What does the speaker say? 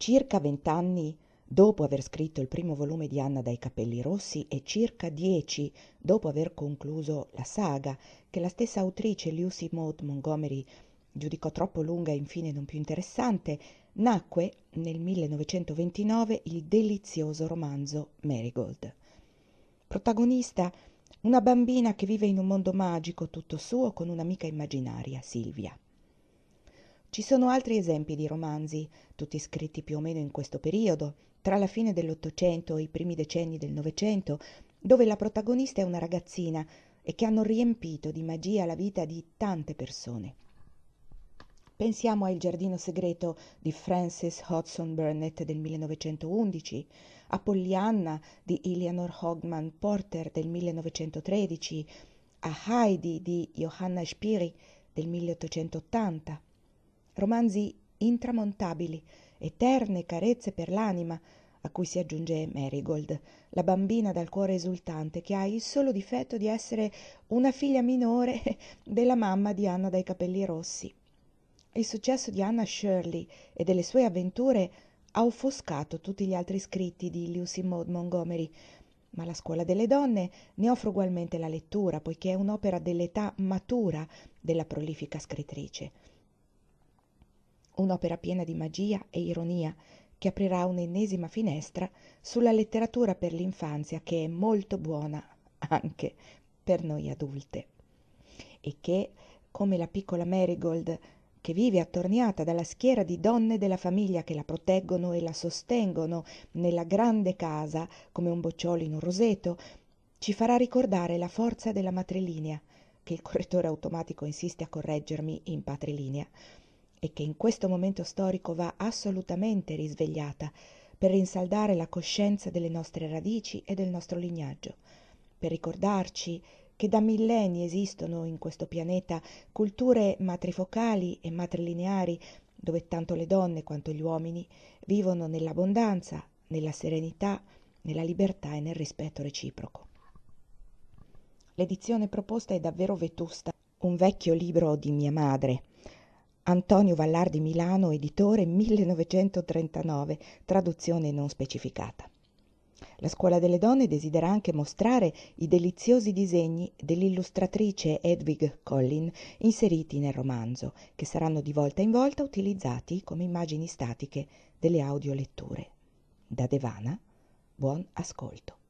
circa 20 anni dopo aver scritto il primo volume di Anna dai capelli rossi e circa 10 dopo aver concluso la saga, che la stessa autrice Lucy Maud Montgomery giudicò troppo lunga e infine non più interessante, nacque nel 1929 il delizioso romanzo Marigold. Protagonista una bambina che vive in un mondo magico tutto suo con un'amica immaginaria, Silvia. Ci sono altri esempi di romanzi, tutti scritti più o meno in questo periodo, tra la fine dell'Ottocento e i primi decenni del Novecento, dove la protagonista è una ragazzina e che hanno riempito di magia la vita di tante persone. Pensiamo a Il giardino segreto di Frances Hodgson Burnett del 1911, a Pollyanna di Eleanor Hogman Porter del 1913, a Heidi di Johanna Spyri del 1880. Romanzi intramontabili, eterne carezze per l'anima, a cui si aggiunge Marigold, la bambina dal cuore esultante che ha il solo difetto di essere una figlia minore della mamma di Anna dai capelli rossi. Il successo di Anna Shirley e delle sue avventure ha offuscato tutti gli altri scritti di Lucy Maud Montgomery, ma La scuola delle donne ne offre ugualmente la lettura, poiché è un'opera dell'età matura della prolifica scrittrice. Un'opera piena di magia e ironia che aprirà un'ennesima finestra sulla letteratura per l'infanzia, che è molto buona anche per noi adulte e che, come la piccola Marigold, che vive attorniata dalla schiera di donne della famiglia che la proteggono e la sostengono nella grande casa come un bocciolo in un roseto, ci farà ricordare la forza della matrilinea, che il correttore automatico insiste a correggermi in patrilinea, e che in questo momento storico va assolutamente risvegliata per rinsaldare la coscienza delle nostre radici e del nostro lignaggio, per ricordarci che da millenni esistono in questo pianeta culture matrifocali e matrilineari dove tanto le donne quanto gli uomini vivono nell'abbondanza, nella serenità, nella libertà e nel rispetto reciproco. L'edizione proposta è davvero vetusta, un vecchio libro di mia madre, Antonio Vallardi Milano, editore 1939, traduzione non specificata. La Scuola delle Donne desidera anche mostrare i deliziosi disegni dell'illustratrice Hedwig Collin inseriti nel romanzo, che saranno di volta in volta utilizzati come immagini statiche delle audioletture. Da Devana, buon ascolto.